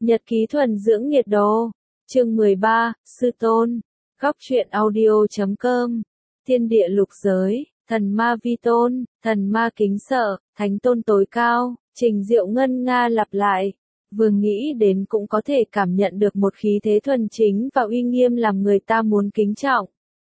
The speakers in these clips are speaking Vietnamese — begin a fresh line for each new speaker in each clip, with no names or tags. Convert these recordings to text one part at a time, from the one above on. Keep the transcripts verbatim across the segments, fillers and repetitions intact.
Nhật ký thuần dưỡng nhiệt độ. Chương mười ba, Sư Tôn. Góc truyện audio chấm com. Thiên địa lục giới, thần ma vi tôn, thần ma kính sợ, thánh tôn tối cao, Trình Diệu ngân nga lặp lại. Vừa nghĩ đến cũng có thể cảm nhận được một khí thế thuần chính và uy nghiêm làm người ta muốn kính trọng.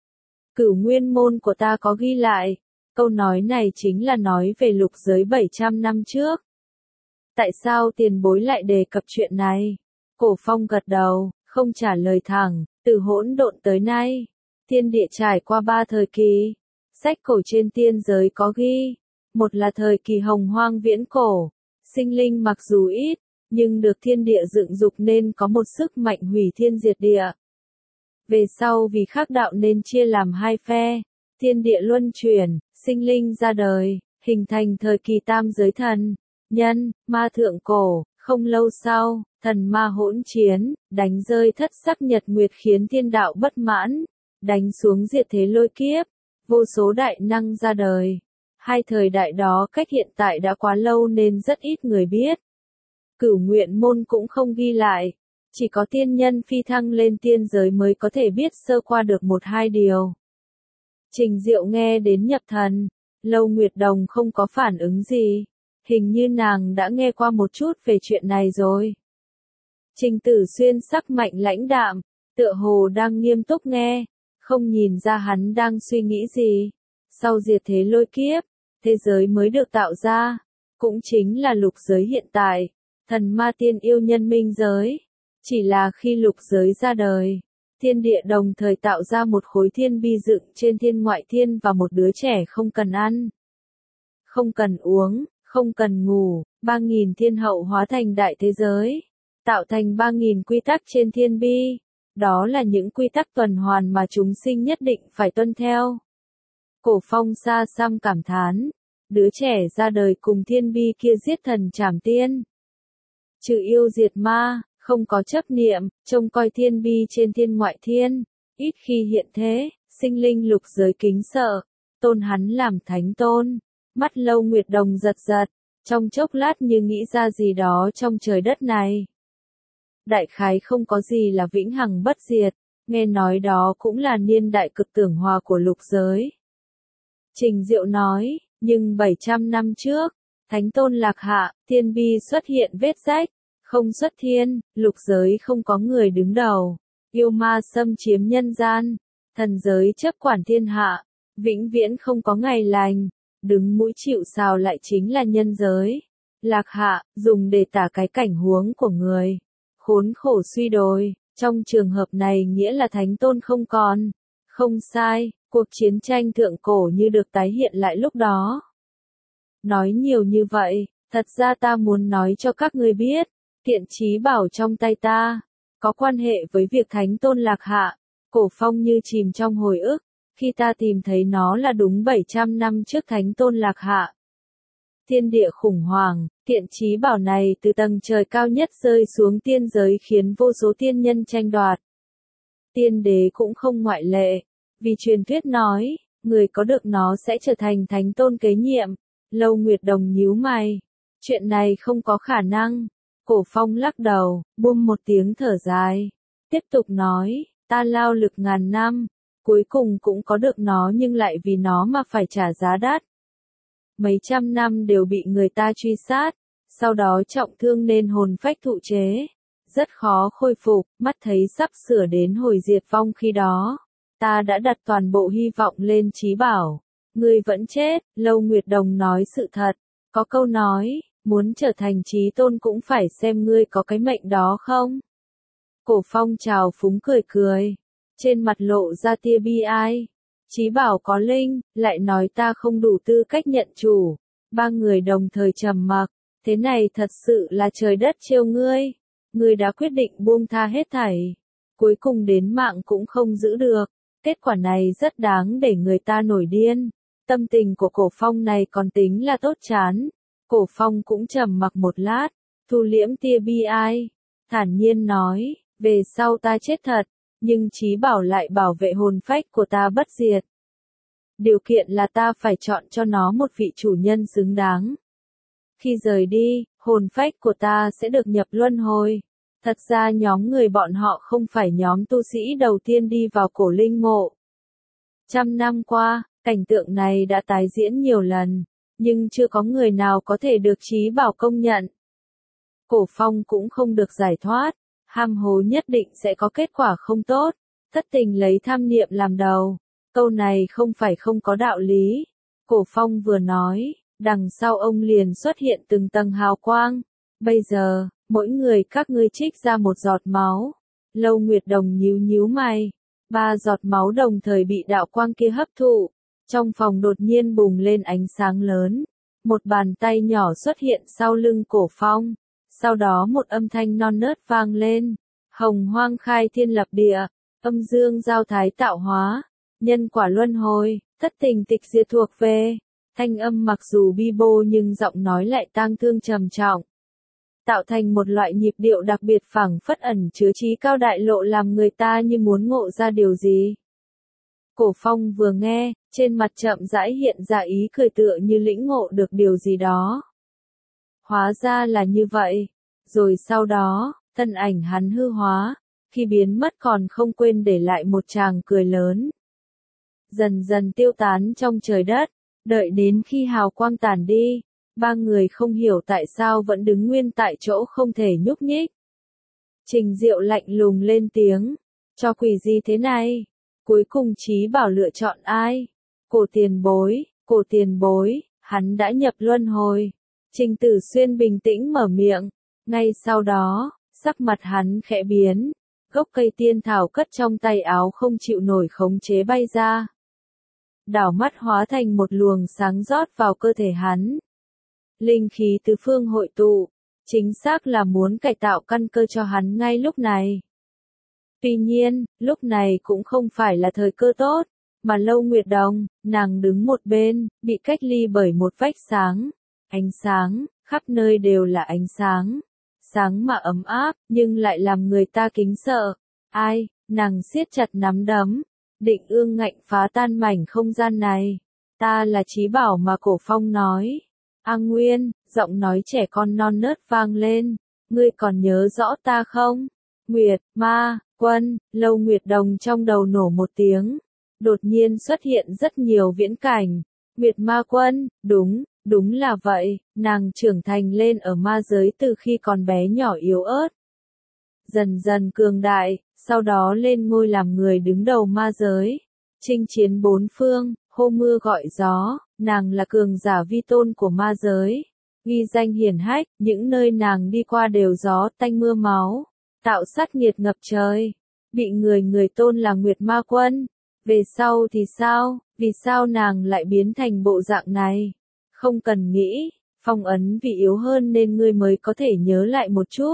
Cửu nguyên môn của ta có ghi lại. Câu nói này chính là nói về lục giới bảy trăm năm trước. Tại sao tiền bối lại đề cập chuyện này? Cổ Phong gật đầu, không trả lời thẳng. Từ hỗn độn tới nay, thiên địa trải qua ba thời kỳ. Sách cổ trên tiên giới có ghi. Một là thời kỳ hồng hoang viễn cổ. Sinh linh mặc dù ít, nhưng được thiên địa dựng dục nên có một sức mạnh hủy thiên diệt địa. Về sau vì khác đạo nên chia làm hai phe. Thiên địa luân chuyển, sinh linh ra đời, hình thành thời kỳ tam giới thần, nhân, ma thượng cổ. Không lâu sau, thần ma hỗn chiến, đánh rơi thất sắc nhật nguyệt khiến thiên đạo bất mãn, đánh xuống diệt thế lôi kiếp, vô số đại năng ra đời. Hai thời đại đó cách hiện tại đã quá lâu nên rất ít người biết. Cửu nguyện môn cũng không ghi lại, chỉ có tiên nhân phi thăng lên tiên giới mới có thể biết sơ qua được một hai điều. Trình Diệu nghe đến nhập thần, Lâu Nguyệt Đồng không có phản ứng gì. Hình như nàng đã nghe qua một chút về chuyện này rồi. Trình Tử Xuyên sắc mạnh lãnh đạm, tựa hồ đang nghiêm túc nghe, không nhìn ra hắn đang suy nghĩ gì. Sau diệt thế lôi kiếp, thế giới mới được tạo ra, cũng chính là lục giới hiện tại, thần ma tiên yêu nhân minh giới. Chỉ là khi lục giới ra đời, thiên địa đồng thời tạo ra một khối thiên bi dựng trên thiên ngoại thiên và một đứa trẻ không cần ăn, không cần uống, không cần ngủ, ba nghìn thiên hậu hóa thành đại thế giới, tạo thành ba nghìn quy tắc trên thiên bi. Đó là những quy tắc tuần hoàn mà chúng sinh nhất định phải tuân theo. Cổ Phong xa xăm cảm thán, đứa trẻ ra đời cùng thiên bi kia giết thần trảm tiên. Trừ yêu diệt ma, không có chấp niệm, trông coi thiên bi trên thiên ngoại thiên, ít khi hiện thế, sinh linh lục giới kính sợ, tôn hắn làm thánh tôn. Mắt Lâu Nguyệt Đồng giật giật, trong chốc lát như nghĩ ra gì đó trong trời đất này. Đại khái không có gì là vĩnh hằng bất diệt, nghe nói đó cũng là niên đại cực tưởng hòa của lục giới. Trình Diệu nói, nhưng bảy trăm năm trước, thánh tôn lạc hạ, thiên bi xuất hiện vết rách, không xuất thiên, lục giới không có người đứng đầu, yêu ma xâm chiếm nhân gian, thần giới chấp quản thiên hạ, vĩnh viễn không có ngày lành. Đứng mũi chịu sào lại chính là nhân giới. Lạc hạ, dùng để tả cái cảnh huống của người. Khốn khổ suy đồi, trong trường hợp này nghĩa là thánh tôn không còn. Không sai, cuộc chiến tranh thượng cổ như được tái hiện lại lúc đó. Nói nhiều như vậy, thật ra ta muốn nói cho các người biết, Tiện Chí Bảo trong tay ta, có quan hệ với việc thánh tôn lạc hạ. Cổ Phong như chìm trong hồi ức. Khi ta tìm thấy nó là đúng bảy trăm năm trước thánh tôn lạc hạ. Thiên địa khủng hoảng, Tiện Chí Bảo này từ tầng trời cao nhất rơi xuống tiên giới khiến vô số tiên nhân tranh đoạt. Tiên đế cũng không ngoại lệ, vì truyền thuyết nói, người có được nó sẽ trở thành thánh tôn kế nhiệm. Lâu Nguyệt Đồng nhíu mày, chuyện này không có khả năng. Cổ Phong lắc đầu, buông một tiếng thở dài, tiếp tục nói, ta lao lực ngàn năm. Cuối cùng cũng có được nó nhưng lại vì nó mà phải trả giá đắt. Mấy trăm năm đều bị người ta truy sát, sau đó trọng thương nên hồn phách thụ chế. Rất khó khôi phục, mắt thấy sắp sửa đến hồi diệt vong khi đó. Ta đã đặt toàn bộ hy vọng lên Chí Bảo. Ngươi vẫn chết, Lâu Nguyệt Đồng nói sự thật. Có câu nói, muốn trở thành chí tôn cũng phải xem ngươi có cái mệnh đó không. Cổ Phong trào phúng cười cười. Trên mặt lộ ra tia bi ai. Chí Bảo có linh, lại nói ta không đủ tư cách nhận chủ. Ba người đồng thời trầm mặc. Thế này thật sự là trời đất trêu ngươi. Ngươi đã quyết định buông tha hết thảy. Cuối cùng đến mạng cũng không giữ được. Kết quả này rất đáng để người ta nổi điên. Tâm tình của Cổ Phong này còn tính là tốt chán. Cổ Phong cũng trầm mặc một lát. Thu liễm tia bi ai. Thản nhiên nói, về sau ta chết thật. Nhưng Chí Bảo lại bảo vệ hồn phách của ta bất diệt. Điều kiện là ta phải chọn cho nó một vị chủ nhân xứng đáng. Khi rời đi, hồn phách của ta sẽ được nhập luân hồi. Thật ra nhóm người bọn họ không phải nhóm tu sĩ đầu tiên đi vào cổ linh mộ. Trăm năm qua, cảnh tượng này đã tái diễn nhiều lần, nhưng chưa có người nào có thể được Trí Bảo công nhận. Cổ Phong cũng không được giải thoát, ham hố nhất định sẽ có kết quả không tốt, thất tình lấy tham niệm làm đầu. Câu này không phải không có đạo lý. Cổ Phong vừa nói, đằng sau ông liền xuất hiện từng tầng hào quang. Bây giờ, mỗi người các ngươi trích ra một giọt máu. Lâu Nguyệt Đồng nhíu nhíu mày. Ba giọt máu đồng thời bị đạo quang kia hấp thụ. Trong phòng đột nhiên bùng lên ánh sáng lớn. Một bàn tay nhỏ xuất hiện sau lưng Cổ Phong. Sau đó một âm thanh non nớt vang lên. Hồng hoang khai thiên lập địa, âm dương giao thái tạo hóa, nhân quả luân hồi, thất tình tịch diệt thuộc về. Thanh âm mặc dù bi bô nhưng giọng nói lại tang thương trầm trọng. Tạo thành một loại nhịp điệu đặc biệt phảng phất ẩn chứa trí cao đại lộ làm người ta như muốn ngộ ra điều gì. Cổ Phong vừa nghe, trên mặt chậm rãi hiện ra ý cười tựa như lĩnh ngộ được điều gì đó. Hóa ra là như vậy. Rồi sau đó, thân ảnh hắn hư hóa, khi biến mất còn không quên để lại một tràng cười lớn. Dần dần tiêu tán trong trời đất, đợi đến khi hào quang tàn đi, ba người không hiểu tại sao vẫn đứng nguyên tại chỗ không thể nhúc nhích. Trình Diệu lạnh lùng lên tiếng, cho quỷ gì thế này? Cuối cùng Trí Bảo lựa chọn ai? Cổ tiền bối, cổ tiền bối, hắn đã nhập luân hồi. Trình Tử Xuyên bình tĩnh mở miệng, ngay sau đó, sắc mặt hắn khẽ biến, gốc cây tiên thảo cất trong tay áo không chịu nổi khống chế bay ra. Đảo mắt hóa thành một luồng sáng rót vào cơ thể hắn. Linh khí tứ phương hội tụ, chính xác là muốn cải tạo căn cơ cho hắn ngay lúc này. Tuy nhiên, lúc này cũng không phải là thời cơ tốt, mà Lâu Nguyệt Đồng, nàng đứng một bên, bị cách ly bởi một vách sáng. Ánh sáng, khắp nơi đều là ánh sáng. Sáng mà ấm áp, nhưng lại làm người ta kính sợ. Ai, nàng siết chặt nắm đấm, định ương ngạnh phá tan mảnh không gian này. Ta là Trí Bảo mà Cổ Phong nói. A Nguyên, giọng nói trẻ con non nớt vang lên. Ngươi còn nhớ rõ ta không? Nguyệt, Ma, Quân, Lâu Nguyệt Đồng trong đầu nổ một tiếng. Đột nhiên xuất hiện rất nhiều viễn cảnh. Nguyệt Ma Quân, đúng, đúng là vậy, nàng trưởng thành lên ở ma giới từ khi còn bé nhỏ yếu ớt. Dần dần cường đại, sau đó lên ngôi làm người đứng đầu ma giới. Chinh chiến bốn phương, hô mưa gọi gió, nàng là cường giả vi tôn của ma giới. Ghi danh hiển hách, những nơi nàng đi qua đều gió tanh mưa máu, tạo sát nghiệt ngập trời. Bị người người tôn là Nguyệt Ma Quân. Về sau thì sao, vì sao nàng lại biến thành bộ dạng này? Không cần nghĩ, phong ấn vì yếu hơn nên ngươi mới có thể nhớ lại một chút.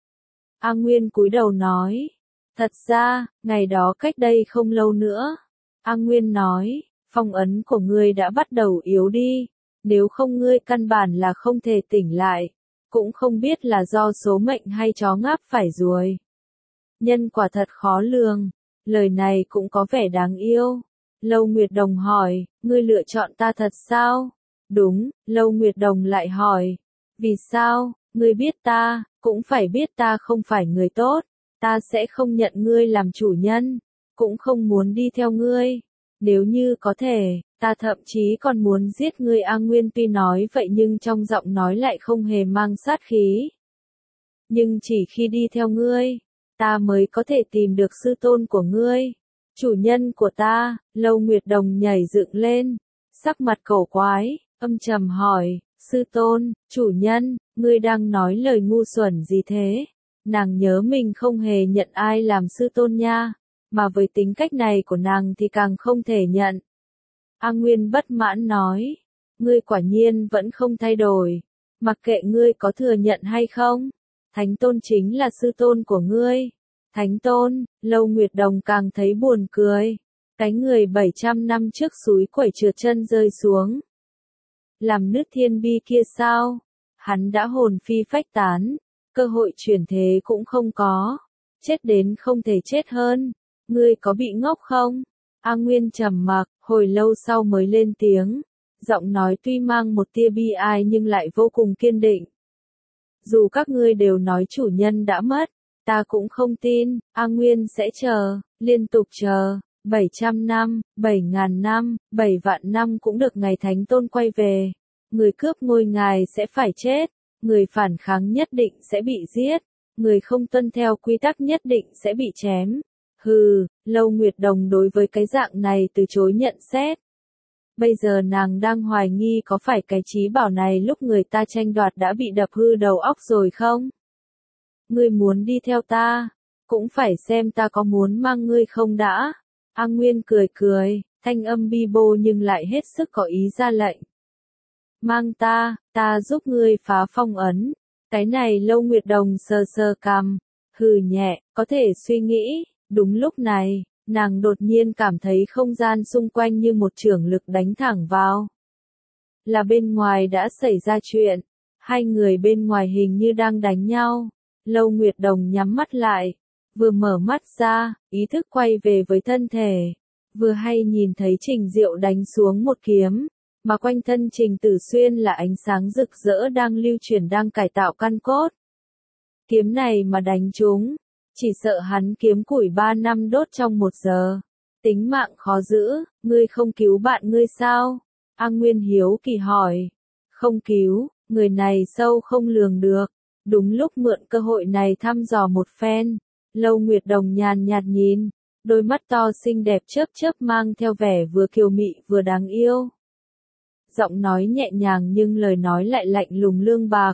A Nguyên cúi đầu nói, thật ra, ngày đó cách đây không lâu nữa. A Nguyên nói, phong ấn của ngươi đã bắt đầu yếu đi, nếu không ngươi căn bản là không thể tỉnh lại, cũng không biết là do số mệnh hay chó ngáp phải ruồi. Nhân quả thật khó lường, lời này cũng có vẻ đáng yêu. Lâu Nguyệt Đồng hỏi, ngươi lựa chọn ta thật sao? Đúng, Lâu Nguyệt Đồng lại hỏi. Vì sao, ngươi biết ta, cũng phải biết ta không phải người tốt. Ta sẽ không nhận ngươi làm chủ nhân, cũng không muốn đi theo ngươi. Nếu như có thể, ta thậm chí còn muốn giết ngươi. A Nguyên tuy nói vậy nhưng trong giọng nói lại không hề mang sát khí. Nhưng chỉ khi đi theo ngươi, ta mới có thể tìm được sư tôn của ngươi. Chủ nhân của ta, Lâu Nguyệt Đồng nhảy dựng lên, sắc mặt cổ quái, âm trầm hỏi, sư tôn, chủ nhân, ngươi đang nói lời ngu xuẩn gì thế? Nàng nhớ mình không hề nhận ai làm sư tôn nha, mà với tính cách này của nàng thì càng không thể nhận. A Nguyên bất mãn nói, ngươi quả nhiên vẫn không thay đổi, mặc kệ ngươi có thừa nhận hay không, Thánh Tôn chính là sư tôn của ngươi. Thánh Tôn, Lâu Nguyệt Đồng càng thấy buồn cười. Cái người bảy trăm năm trước súi quẩy trượt chân rơi xuống. Làm nứt thiên bi kia sao? Hắn đã hồn phi phách tán, cơ hội chuyển thế cũng không có. Chết đến không thể chết hơn. Ngươi có bị ngốc không? A Nguyên trầm mặc, hồi lâu sau mới lên tiếng. Giọng nói tuy mang một tia bi ai nhưng lại vô cùng kiên định. Dù các ngươi đều nói chủ nhân đã mất, Ta cũng không tin, A Nguyên sẽ chờ, liên tục chờ, bảy trăm năm, bảy ngàn năm, bảy vạn năm cũng được ngày Thánh Tôn quay về. Người cướp ngôi ngài sẽ phải chết, người phản kháng nhất định sẽ bị giết, người không tuân theo quy tắc nhất định sẽ bị chém. Hừ, Lâu Nguyệt Đồng đối với cái dạng này từ chối nhận xét. Bây giờ nàng đang hoài nghi có phải cái trí bảo này lúc người ta tranh đoạt đã bị đập hư đầu óc rồi không? Ngươi muốn đi theo ta, cũng phải xem ta có muốn mang ngươi không đã. A Nguyên cười cười, thanh âm bi bô nhưng lại hết sức có ý ra lệnh. Mang ta, ta giúp ngươi phá phong ấn. Cái này Lâu Nguyệt Đồng sờ sờ cằm, hừ nhẹ, có thể suy nghĩ. Đúng lúc này, nàng đột nhiên cảm thấy không gian xung quanh như một chưởng lực đánh thẳng vào. Là bên ngoài đã xảy ra chuyện, hai người bên ngoài hình như đang đánh nhau. Lâu Nguyệt Đồng nhắm mắt lại, vừa mở mắt ra, ý thức quay về với thân thể, vừa hay nhìn thấy Trình Diệu đánh xuống một kiếm, mà quanh thân Trình Tử Xuyên là ánh sáng rực rỡ đang lưu chuyển đang cải tạo căn cốt. Kiếm này mà đánh trúng, chỉ sợ hắn kiếm củi ba năm đốt trong một giờ. Tính mạng khó giữ, ngươi không cứu bạn ngươi sao? A Nguyên hiếu kỳ hỏi. Không cứu, người này sâu không lường được. Đúng lúc mượn cơ hội này thăm dò một phen. Lâu Nguyệt Đồng nhàn nhạt nhìn, đôi mắt to xinh đẹp chớp chớp mang theo vẻ vừa kiều mị vừa đáng yêu. Giọng nói nhẹ nhàng nhưng lời nói lại lạnh lùng lương bạc.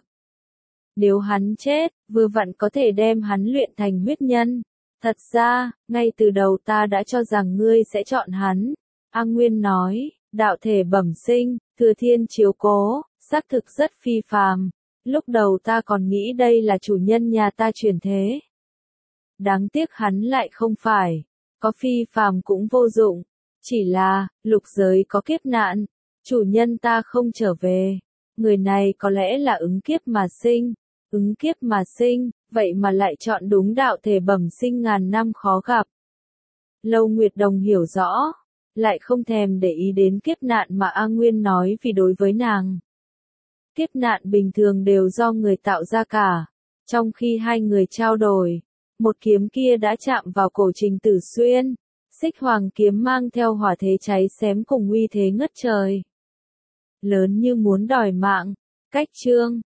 Nếu hắn chết, vừa vặn có thể đem hắn luyện thành huyết nhân. Thật ra, ngay từ đầu ta đã cho rằng ngươi sẽ chọn hắn. A Nguyên nói, đạo thể bẩm sinh, thừa thiên chiếu cố, xác thực rất phi phàm. Lúc đầu ta còn nghĩ đây là chủ nhân nhà ta chuyển thế. Đáng tiếc hắn lại không phải. Có phi phàm cũng vô dụng. Chỉ là, lục giới có kiếp nạn. Chủ nhân ta không trở về. Người này có lẽ là ứng kiếp mà sinh. Ứng kiếp mà sinh, vậy mà lại chọn đúng đạo thể bẩm sinh ngàn năm khó gặp. Lâu Nguyệt Đồng hiểu rõ, lại không thèm để ý đến kiếp nạn mà A Nguyên nói vì đối với nàng. Kiếp nạn bình thường đều do người tạo ra cả. Trong khi hai người trao đổi, một kiếm kia đã chạm vào cổ Trình Tử Xuyên. Xích hoàng kiếm mang theo hỏa thế cháy xém cùng uy thế ngất trời. Lớn như muốn đòi mạng. Cách chương